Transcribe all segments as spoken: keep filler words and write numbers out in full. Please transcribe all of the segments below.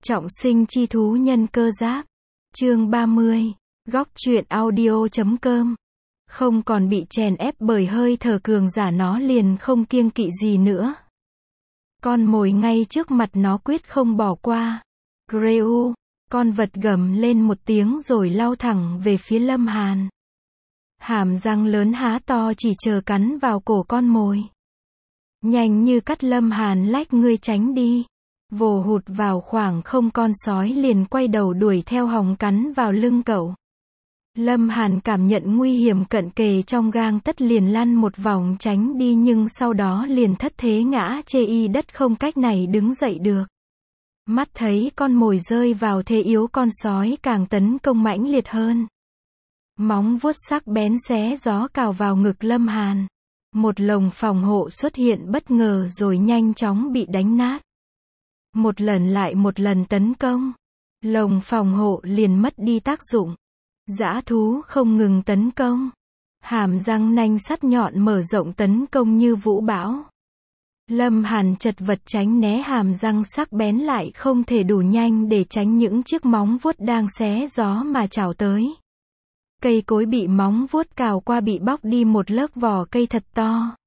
Trọng sinh chi thú nhân cơ giáp. Chương ba mươi. Góc truyện audio chấm com. Không còn bị chèn ép bởi hơi thở cường giả, nó liền không kiêng kỵ gì nữa. Con mồi ngay trước mặt nó quyết không bỏ qua. Greu, con vật gầm lên một tiếng rồi lao thẳng về phía Lâm Hàn. Hàm răng lớn há to chỉ chờ cắn vào cổ con mồi. Nhanh như cắt, Lâm Hàn lách người tránh đi. Vồ hụt vào khoảng không, con sói liền quay đầu đuổi theo hòng cắn vào lưng cậu. Lâm Hàn cảm nhận nguy hiểm cận kề trong gang tấc liền lăn một vòng tránh đi, nhưng sau đó liền thất thế ngã chê y đất, không cách này đứng dậy được. Mắt thấy con mồi rơi vào thế yếu, con sói càng tấn công mãnh liệt hơn. Móng vuốt sắc bén xé gió cào vào ngực Lâm Hàn. Một lồng phòng hộ xuất hiện bất ngờ rồi nhanh chóng bị đánh nát. Một lần lại một lần tấn công, lồng phòng hộ liền mất đi tác dụng. Dã thú không ngừng tấn công, hàm răng nanh sắt nhọn mở rộng tấn công như vũ bão. Lâm Hàn chật vật tránh né, hàm răng sắc bén lại không thể đủ nhanh để tránh những chiếc móng vuốt đang xé gió mà chảo tới. Cây cối bị móng vuốt cào qua bị bóc đi một lớp vỏ cây thật to.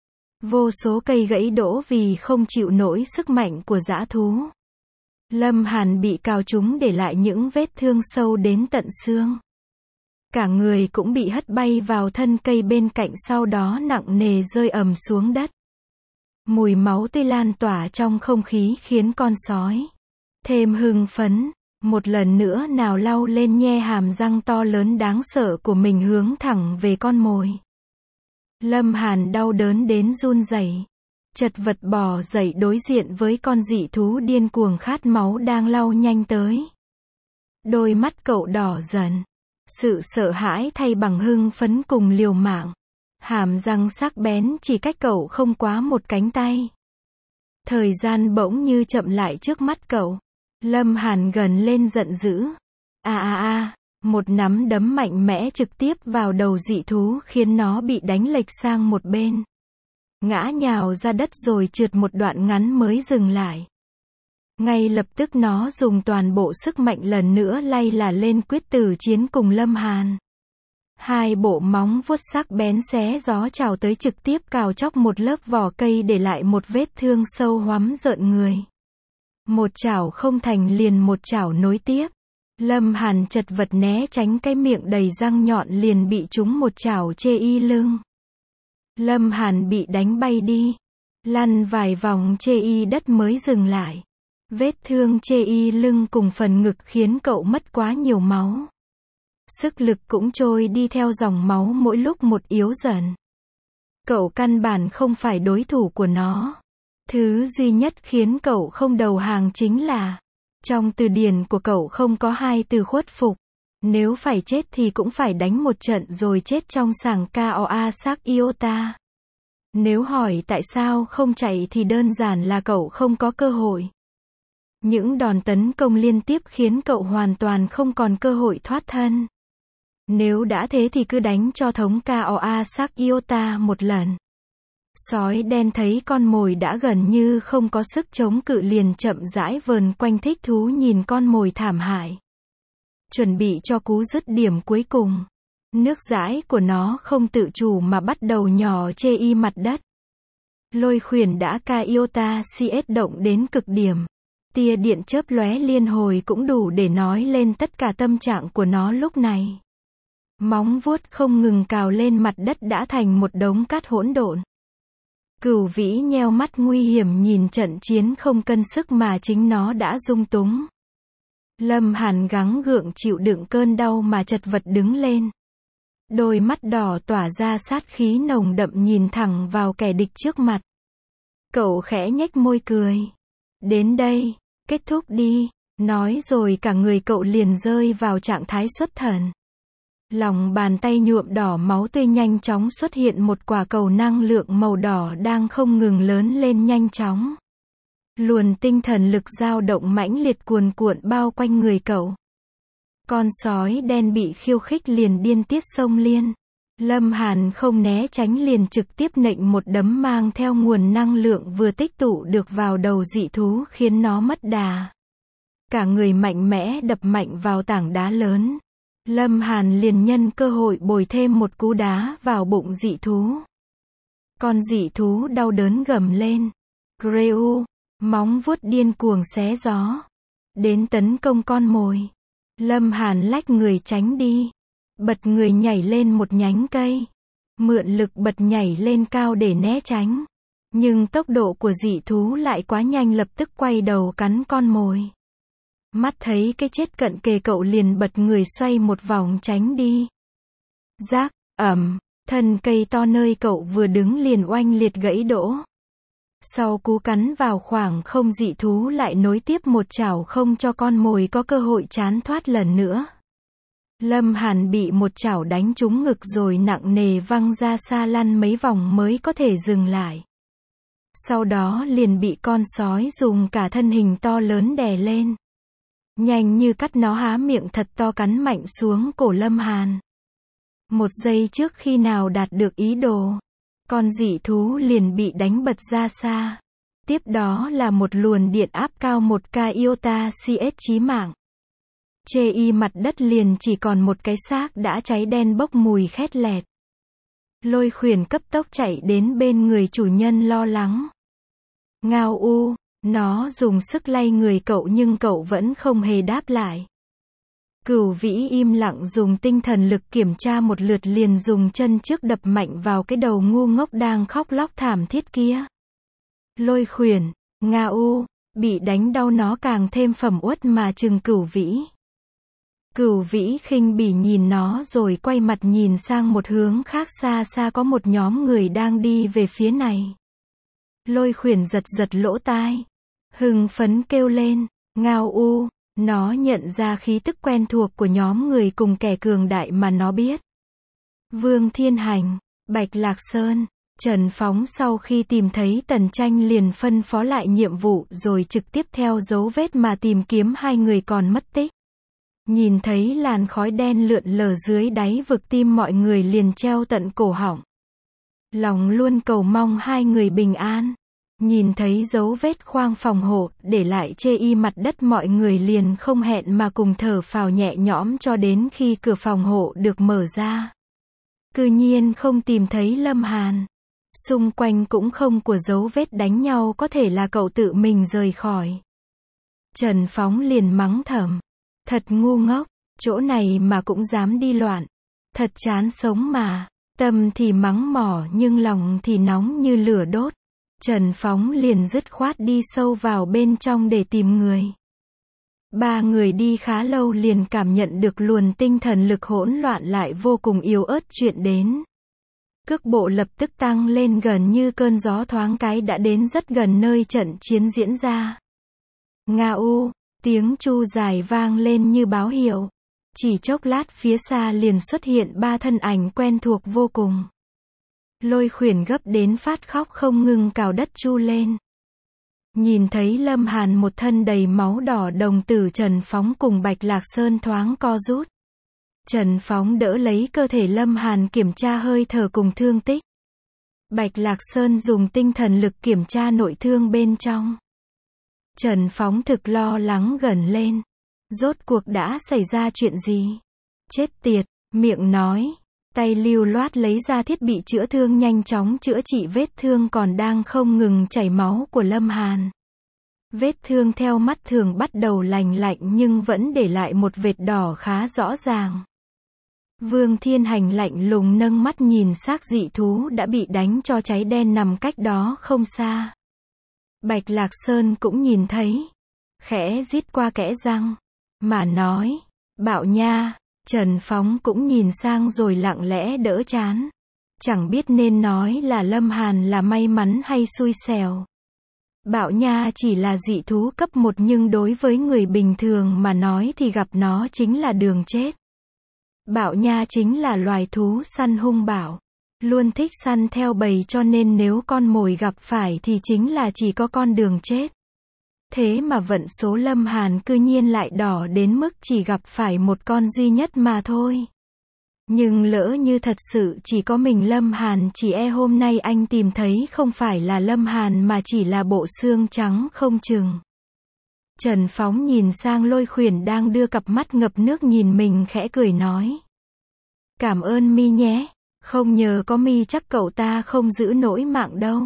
Vô số cây gãy đổ vì không chịu nổi sức mạnh của dã thú. Lâm Hàn bị cào trúng để lại những vết thương sâu đến tận xương. Cả người cũng bị hất bay vào thân cây bên cạnh, sau đó nặng nề rơi ầm xuống đất. Mùi máu tươi lan tỏa trong không khí khiến con sói thêm hưng phấn. Một lần nữa nào lau lên nhe hàm răng to lớn đáng sợ của mình hướng thẳng về con mồi. Lâm Hàn đau đớn đến run rẩy, chật vật bò dậy đối diện với con dị thú điên cuồng khát máu đang lao nhanh tới. Đôi mắt cậu đỏ dần, sự sợ hãi thay bằng hưng phấn cùng liều mạng. Hàm răng sắc bén chỉ cách cậu không quá một cánh tay. Thời gian bỗng như chậm lại trước mắt cậu. Lâm Hàn gần lên giận dữ. A a a, một nắm đấm mạnh mẽ trực tiếp vào đầu dị thú khiến nó bị đánh lệch sang một bên. Ngã nhào ra đất rồi trượt một đoạn ngắn mới dừng lại. Ngay lập tức nó dùng toàn bộ sức mạnh lần nữa lay là lên quyết tử chiến cùng Lâm Hàn. Hai bộ móng vuốt sắc bén xé gió chào tới, trực tiếp cào chóc một lớp vỏ cây để lại một vết thương sâu hoắm rợn người. Một chảo không thành liền một chảo nối tiếp. Lâm Hàn chật vật né tránh, cái miệng đầy răng nhọn liền bị trúng một chảo chê y lưng. Lâm Hàn bị đánh bay đi, lăn vài vòng chê y đất mới dừng lại. Vết thương chê y lưng cùng phần ngực khiến cậu mất quá nhiều máu. Sức lực cũng trôi đi theo dòng máu mỗi lúc một yếu dần. Cậu căn bản không phải đối thủ của nó. Thứ duy nhất khiến cậu không đầu hàng chính là, trong từ điển của cậu không có hai từ khuất phục. Nếu phải chết thì cũng phải đánh một trận rồi chết trong sảng Koa Sak Iota. Nếu hỏi tại sao không chạy thì đơn giản là cậu không có cơ hội. Những đòn tấn công liên tiếp khiến cậu hoàn toàn không còn cơ hội thoát thân. Nếu đã thế thì cứ đánh cho thống Koa Sak Iota một lần. Sói đen thấy con mồi đã gần như không có sức chống cự liền chậm rãi vờn quanh thích thú nhìn con mồi thảm hại. Chuẩn bị cho cú dứt điểm cuối cùng. Nước dãi của nó không tự chủ mà bắt đầu nhỏ chê y mặt đất. Lôi khuyển đã ca iota cs động đến cực điểm. Tia điện chớp lóe liên hồi cũng đủ để nói lên tất cả tâm trạng của nó lúc này. Móng vuốt không ngừng cào lên mặt đất đã thành một đống cát hỗn độn. Cửu vĩ nheo mắt nguy hiểm nhìn trận chiến không cân sức mà chính nó đã dung túng. Lâm Hàn gắng gượng chịu đựng cơn đau mà chật vật đứng lên. Đôi mắt đỏ tỏa ra sát khí nồng đậm nhìn thẳng vào kẻ địch trước mặt. Cậu khẽ nhếch môi cười. Đến đây, kết thúc đi, nói rồi cả người cậu liền rơi vào trạng thái xuất thần. Lòng bàn tay nhuộm đỏ máu tươi, nhanh chóng xuất hiện một quả cầu năng lượng màu đỏ đang không ngừng lớn lên nhanh chóng. Luồn tinh thần lực dao động mãnh liệt cuồn cuộn bao quanh người cậu. Con sói đen bị khiêu khích liền điên tiết xông liên. Lâm Hàn không né tránh liền trực tiếp nện một đấm mang theo nguồn năng lượng vừa tích tụ được vào đầu dị thú khiến nó mất đà. Cả người mạnh mẽ đập mạnh vào tảng đá lớn. Lâm Hàn liền nhân cơ hội bồi thêm một cú đá vào bụng dị thú. Con dị thú đau đớn gầm lên. Greu, móng vuốt điên cuồng xé gió. Đến tấn công con mồi. Lâm Hàn lách người tránh đi. Bật người nhảy lên một nhánh cây. Mượn lực bật nhảy lên cao để né tránh. Nhưng tốc độ của dị thú lại quá nhanh, lập tức quay đầu cắn con mồi. Mắt thấy cái chết cận kề, cậu liền bật người xoay một vòng tránh đi. Rác, ầm, thân cây to nơi cậu vừa đứng liền oanh liệt gãy đổ. Sau cú cắn vào khoảng không, dị thú lại nối tiếp một chảo không cho con mồi có cơ hội tránh thoát lần nữa. Lâm Hàn bị một chảo đánh trúng ngực rồi nặng nề văng ra xa lăn mấy vòng mới có thể dừng lại. Sau đó liền bị con sói dùng cả thân hình to lớn đè lên. Nhanh như cắt, nó há miệng thật to cắn mạnh xuống cổ Lâm Hàn. Một giây trước khi nào đạt được ý đồ, con dị thú liền bị đánh bật ra xa. Tiếp đó là một luồng điện áp cao một ca iota cs chí mạng. Chê y mặt đất liền chỉ còn một cái xác đã cháy đen bốc mùi khét lẹt. Lôi Khuyển cấp tốc chạy đến bên người chủ nhân lo lắng. Ngao u, nó dùng sức lay người cậu nhưng cậu vẫn không hề đáp lại. Cửu Vĩ im lặng dùng tinh thần lực kiểm tra một lượt liền dùng chân trước đập mạnh vào cái đầu ngu ngốc đang khóc lóc thảm thiết kia. Lôi Khuyển, Ngao, bị đánh đau nó càng thêm phẩm uất mà trừng Cửu Vĩ. Cửu Vĩ khinh bỉ nhìn nó rồi quay mặt nhìn sang một hướng khác, xa xa có một nhóm người đang đi về phía này. Lôi Khuyển giật giật lỗ tai. Hưng phấn kêu lên, Ngao u, nó nhận ra khí tức quen thuộc của nhóm người cùng kẻ cường đại mà nó biết. Vương Thiên Hành, Bạch Lạc Sơn, Trần Phóng sau khi tìm thấy Tần Tranh liền phân phó lại nhiệm vụ rồi trực tiếp theo dấu vết mà tìm kiếm hai người còn mất tích. Nhìn thấy làn khói đen lượn lờ dưới đáy vực, tim mọi người liền treo tận cổ họng. Lòng luôn cầu mong hai người bình an. Nhìn thấy dấu vết khoang phòng hộ để lại chê y mặt đất, mọi người liền không hẹn mà cùng thở phào nhẹ nhõm cho đến khi cửa phòng hộ được mở ra. Cư nhiên không tìm thấy Lâm Hàn. Xung quanh cũng không của dấu vết đánh nhau, có thể là cậu tự mình rời khỏi. Trần Phóng liền mắng thầm. Thật ngu ngốc, chỗ này mà cũng dám đi loạn. Thật chán sống mà. Tâm thì mắng mỏ nhưng lòng thì nóng như lửa đốt. Trần Phóng liền dứt khoát đi sâu vào bên trong để tìm người. Ba người đi khá lâu liền cảm nhận được luồng tinh thần lực hỗn loạn lại vô cùng yếu ớt chuyện đến. Cước bộ lập tức tăng lên, gần như cơn gió thoáng cái đã đến rất gần nơi trận chiến diễn ra. Ngao, tiếng chu dài vang lên như báo hiệu. Chỉ chốc lát phía xa liền xuất hiện ba thân ảnh quen thuộc vô cùng. Lôi Khuyển gấp đến phát khóc không ngừng cào đất chu lên. Nhìn thấy Lâm Hàn một thân đầy máu đỏ, đồng tử Trần Phóng cùng Bạch Lạc Sơn thoáng co rút. Trần Phóng đỡ lấy cơ thể Lâm Hàn kiểm tra hơi thở cùng thương tích. Bạch Lạc Sơn dùng tinh thần lực kiểm tra nội thương bên trong. Trần Phóng thực lo lắng gần lên. Rốt cuộc đã xảy ra chuyện gì? Chết tiệt, miệng nói. Tay lưu loát lấy ra thiết bị chữa thương nhanh chóng chữa trị vết thương còn đang không ngừng chảy máu của Lâm Hàn. Vết thương theo mắt thường bắt đầu lành lạnh nhưng vẫn để lại một vệt đỏ khá rõ ràng. Vương Thiên Hành lạnh lùng nâng mắt nhìn xác dị thú đã bị đánh cho cháy đen nằm cách đó không xa. Bạch Lạc Sơn cũng nhìn thấy. Khẽ rít qua kẽ răng. Mà nói. Bạo nha. Trần Phóng cũng nhìn sang rồi lặng lẽ đỡ chán. Chẳng biết nên nói là Lâm Hàn là may mắn hay xui xẻo. Bạo nha chỉ là dị thú cấp một nhưng đối với người bình thường mà nói thì gặp nó chính là đường chết. Bạo nha chính là loài thú săn hung bạo. Luôn thích săn theo bầy cho nên nếu con mồi gặp phải thì chính là chỉ có con đường chết. Thế mà vận số Lâm Hàn cư nhiên lại đỏ đến mức chỉ gặp phải một con duy nhất mà thôi. Nhưng lỡ như thật sự chỉ có mình Lâm Hàn, chỉ e hôm nay anh tìm thấy không phải là Lâm Hàn mà chỉ là bộ xương trắng không chừng. Trần Phóng nhìn sang Lôi Khuyển đang đưa cặp mắt ngập nước nhìn mình khẽ cười nói. Cảm ơn mi nhé, không nhờ có mi chắc cậu ta không giữ nổi mạng đâu.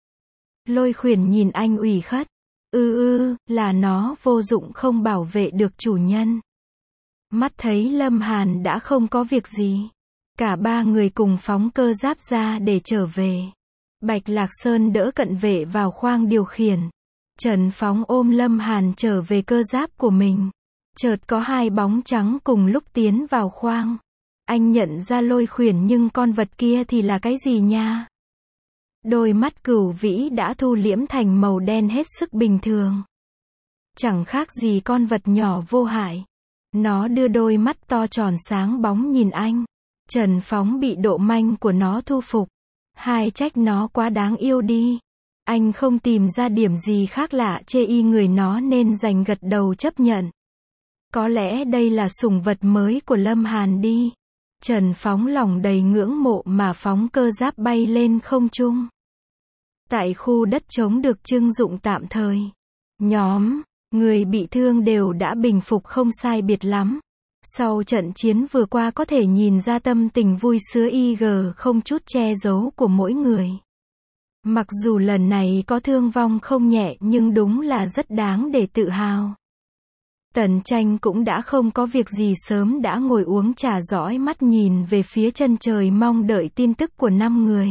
Lôi Khuyển nhìn anh ủy khuất. Ư ư, là nó vô dụng không bảo vệ được chủ nhân. Mắt thấy Lâm Hàn đã không có việc gì. Cả ba người cùng phóng cơ giáp ra để trở về. Bạch Lạc Sơn đỡ cận vệ vào khoang điều khiển. Trần Phóng ôm Lâm Hàn trở về cơ giáp của mình. Chợt có hai bóng trắng cùng lúc tiến vào khoang. Anh nhận ra Lôi Khuyển nhưng con vật kia thì là cái gì nha? Đôi mắt Cửu Vĩ đã thu liễm thành màu đen hết sức bình thường. Chẳng khác gì con vật nhỏ vô hại. Nó đưa đôi mắt to tròn sáng bóng nhìn anh. Trần Phóng bị độ manh của nó thu phục. Hai trách nó quá đáng yêu đi. Anh không tìm ra điểm gì khác lạ chê y người nó nên đành gật đầu chấp nhận. Có lẽ đây là sủng vật mới của Lâm Hàn đi. Trần Phóng lòng đầy ngưỡng mộ mà phóng cơ giáp bay lên không trung. Tại khu đất trống được trưng dụng tạm thời. Nhóm người bị thương đều đã bình phục không sai biệt lắm. Sau trận chiến vừa qua có thể nhìn ra tâm tình vui sướng y gờ không chút che giấu của mỗi người. Mặc dù lần này có thương vong không nhẹ nhưng đúng là rất đáng để tự hào. Tần Tranh cũng đã không có việc gì sớm đã ngồi uống trà dõi mắt nhìn về phía chân trời mong đợi tin tức của năm người.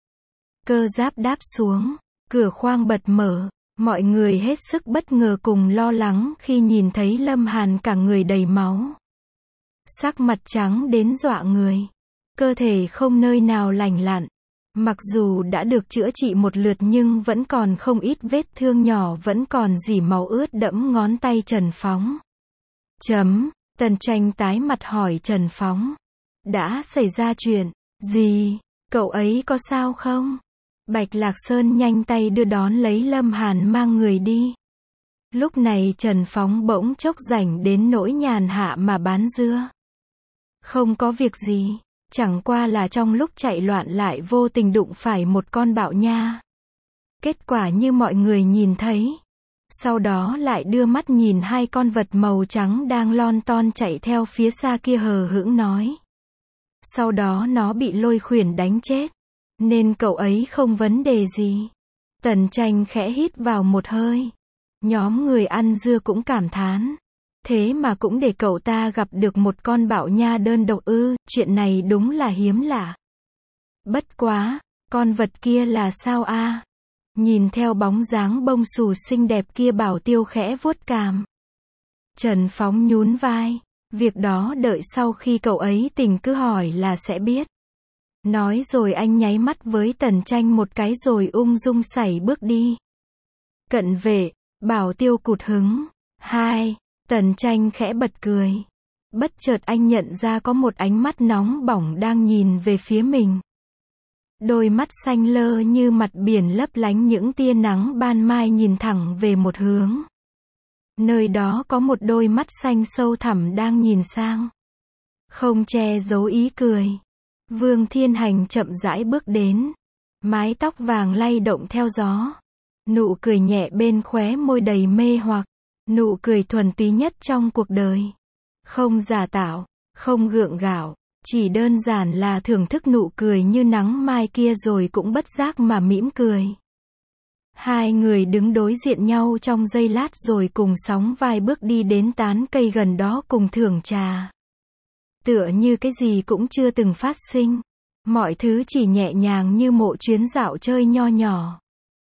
Cơ giáp đáp xuống, cửa khoang bật mở, mọi người hết sức bất ngờ cùng lo lắng khi nhìn thấy Lâm Hàn cả người đầy máu. Sắc mặt trắng đến dọa người, cơ thể không nơi nào lành lặn. Mặc dù đã được chữa trị một lượt nhưng vẫn còn không ít vết thương nhỏ vẫn còn rỉ máu ướt đẫm ngón tay Trần Phóng. Chấm, Tần Tranh tái mặt hỏi Trần Phóng. Đã xảy ra chuyện gì? Cậu ấy có sao không? Bạch Lạc Sơn nhanh tay đưa đón lấy Lâm Hàn mang người đi. Lúc này Trần Phóng bỗng chốc rảnh đến nỗi nhàn hạ mà bán dưa. Không có việc gì. Chẳng qua là trong lúc chạy loạn lại vô tình đụng phải một con bạo nha. Kết quả như mọi người nhìn thấy. Sau đó lại đưa mắt nhìn hai con vật màu trắng đang lon ton chạy theo phía xa kia hờ hững nói. Sau đó nó bị Lôi Khuyển đánh chết. Nên cậu ấy không vấn đề gì. Tần Tranh khẽ hít vào một hơi. Nhóm người ăn dưa cũng cảm thán. Thế mà cũng để cậu ta gặp được một con bạo nha đơn độc ư, chuyện này đúng là hiếm lạ. Bất quá, con vật kia là sao a? Nhìn theo bóng dáng bông xù xinh đẹp kia Bảo Tiêu khẽ vuốt cằm. Trần Phóng nhún vai, việc đó đợi sau khi cậu ấy tỉnh cứ hỏi là sẽ biết. Nói rồi anh nháy mắt với Tần Tranh một cái rồi ung dung sải bước đi. Cận vệ, Bảo Tiêu cụt hứng. Hai. Tần Tranh khẽ bật cười. Bất chợt anh nhận ra có một ánh mắt nóng bỏng đang nhìn về phía mình. Đôi mắt xanh lơ như mặt biển lấp lánh những tia nắng ban mai nhìn thẳng về một hướng. Nơi đó có một đôi mắt xanh sâu thẳm đang nhìn sang. Không che giấu ý cười. Vương Thiên Hành chậm rãi bước đến. Mái tóc vàng lay động theo gió. Nụ cười nhẹ bên khóe môi đầy mê hoặc. Nụ cười thuần túy nhất trong cuộc đời. Không giả tạo, không gượng gạo, chỉ đơn giản là thưởng thức nụ cười như nắng mai kia rồi cũng bất giác mà mỉm cười. Hai người đứng đối diện nhau trong giây lát rồi cùng sóng vai bước đi đến tán cây gần đó cùng thưởng trà. Tựa như cái gì cũng chưa từng phát sinh. Mọi thứ chỉ nhẹ nhàng như một chuyến dạo chơi nho nhỏ.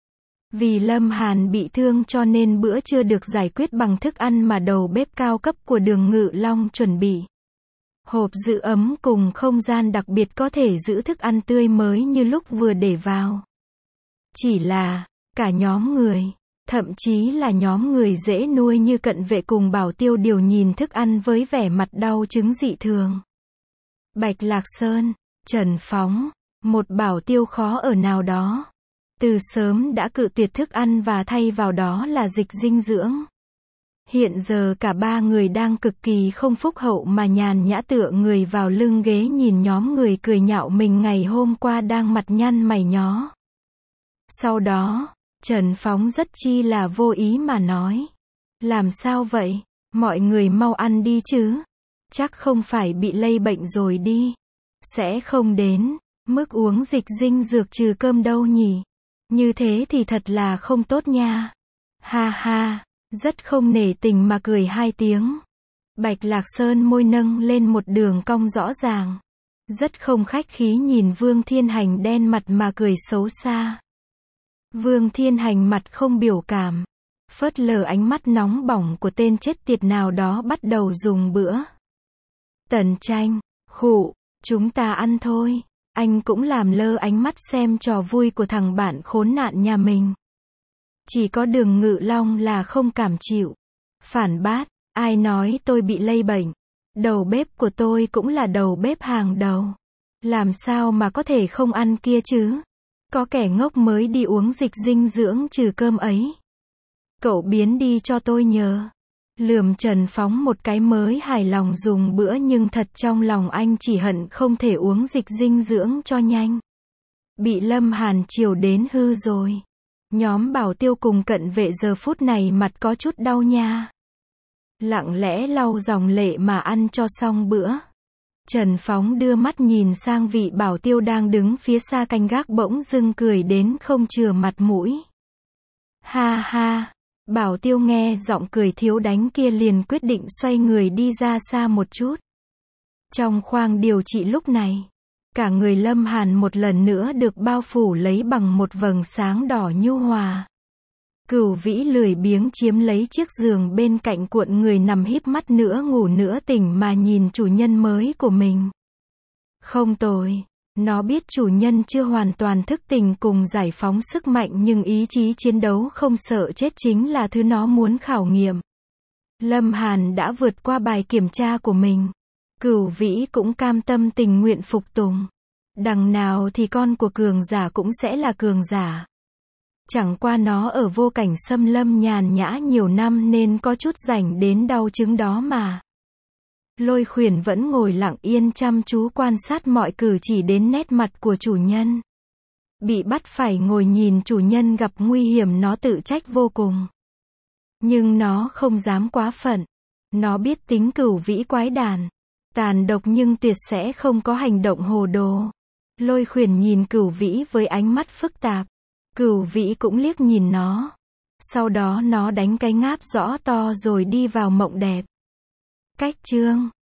Vì Lâm Hàn bị thương cho nên bữa trưa được giải quyết bằng thức ăn mà đầu bếp cao cấp của Đường Ngự Long chuẩn bị. Hộp giữ ấm cùng không gian đặc biệt có thể giữ thức ăn tươi mới như lúc vừa để vào. Chỉ là, cả nhóm người, thậm chí là nhóm người dễ nuôi như Cận Vệ cùng Bảo Tiêu đều nhìn thức ăn với vẻ mặt đau chứng dị thường. Bạch Lạc Sơn, Trần Phóng, một Bảo Tiêu khó ở nào đó. Từ sớm đã cự tuyệt thức ăn và thay vào đó là dịch dinh dưỡng. Hiện giờ cả ba người đang cực kỳ không phúc hậu mà nhàn nhã tựa người vào lưng ghế nhìn nhóm người cười nhạo mình ngày hôm qua đang mặt nhăn mày nhó. Sau đó, Trần Phóng rất chi là vô ý mà nói. Làm sao vậy? Mọi người mau ăn đi chứ. Chắc không phải bị lây bệnh rồi đi. Sẽ không đến mức uống dịch dinh dược trừ cơm đâu nhỉ? Như thế thì thật là không tốt nha. Ha ha, rất không nể tình mà cười hai tiếng. Bạch Lạc Sơn môi nâng lên một đường cong rõ ràng. Rất không khách khí nhìn Vương Thiên Hành đen mặt mà cười xấu xa. Vương Thiên Hành mặt không biểu cảm. Phớt lờ ánh mắt nóng bỏng của tên chết tiệt nào đó bắt đầu dùng bữa. Tần Tranh, khụ, chúng ta ăn thôi. Anh cũng làm lơ ánh mắt xem trò vui của thằng bạn khốn nạn nhà mình. Chỉ có Đường Ngự Long là không cảm chịu. Phản bác, ai nói tôi bị lây bệnh? Đầu bếp của tôi cũng là đầu bếp hàng đầu. Làm sao mà có thể không ăn kia chứ? Có kẻ ngốc mới đi uống dịch dinh dưỡng trừ cơm ấy. Cậu biến đi cho tôi nhờ. Lườm Trần Phóng một cái mới hài lòng dùng bữa nhưng thật trong lòng anh chỉ hận không thể uống dịch dinh dưỡng cho nhanh. Bị Lâm Hàn chiều đến hư rồi. Nhóm Bảo Tiêu cùng cận vệ giờ phút này mặt có chút đau nha. Lặng lẽ lau dòng lệ mà ăn cho xong bữa. Trần Phóng đưa mắt nhìn sang vị Bảo Tiêu đang đứng phía xa canh gác bỗng dưng cười đến không chừa mặt mũi. Ha ha. Bảo Tiêu nghe giọng cười thiếu đánh kia liền quyết định xoay người đi ra xa một chút. Trong khoang điều trị lúc này, cả người Lâm Hàn một lần nữa được bao phủ lấy bằng một vầng sáng đỏ nhu hòa. Cửu Vĩ lười biếng chiếm lấy chiếc giường bên cạnh cuộn người nằm híp mắt nữa ngủ nữa tỉnh mà nhìn chủ nhân mới của mình. Không tồi. Nó biết chủ nhân chưa hoàn toàn thức tỉnh cùng giải phóng sức mạnh nhưng ý chí chiến đấu không sợ chết chính là thứ nó muốn khảo nghiệm. Lâm Hàn đã vượt qua bài kiểm tra của mình. Cửu Vĩ cũng cam tâm tình nguyện phục tùng. Đằng nào thì con của cường giả cũng sẽ là cường giả. Chẳng qua nó ở vô cảnh xâm lâm nhàn nhã nhiều năm nên có chút rảnh đến đau chứng đó mà. Lôi Khuyển vẫn ngồi lặng yên chăm chú quan sát mọi cử chỉ đến nét mặt của chủ nhân. Bị bắt phải ngồi nhìn chủ nhân gặp nguy hiểm nó tự trách vô cùng. Nhưng nó không dám quá phận. Nó biết tính Cửu Vĩ quái đản, tàn độc nhưng tuyệt sẽ không có hành động hồ đồ. Lôi Khuyển nhìn Cửu Vĩ với ánh mắt phức tạp. Cửu Vĩ cũng liếc nhìn nó. Sau đó nó đánh cái ngáp rõ to rồi đi vào mộng đẹp. Cách chương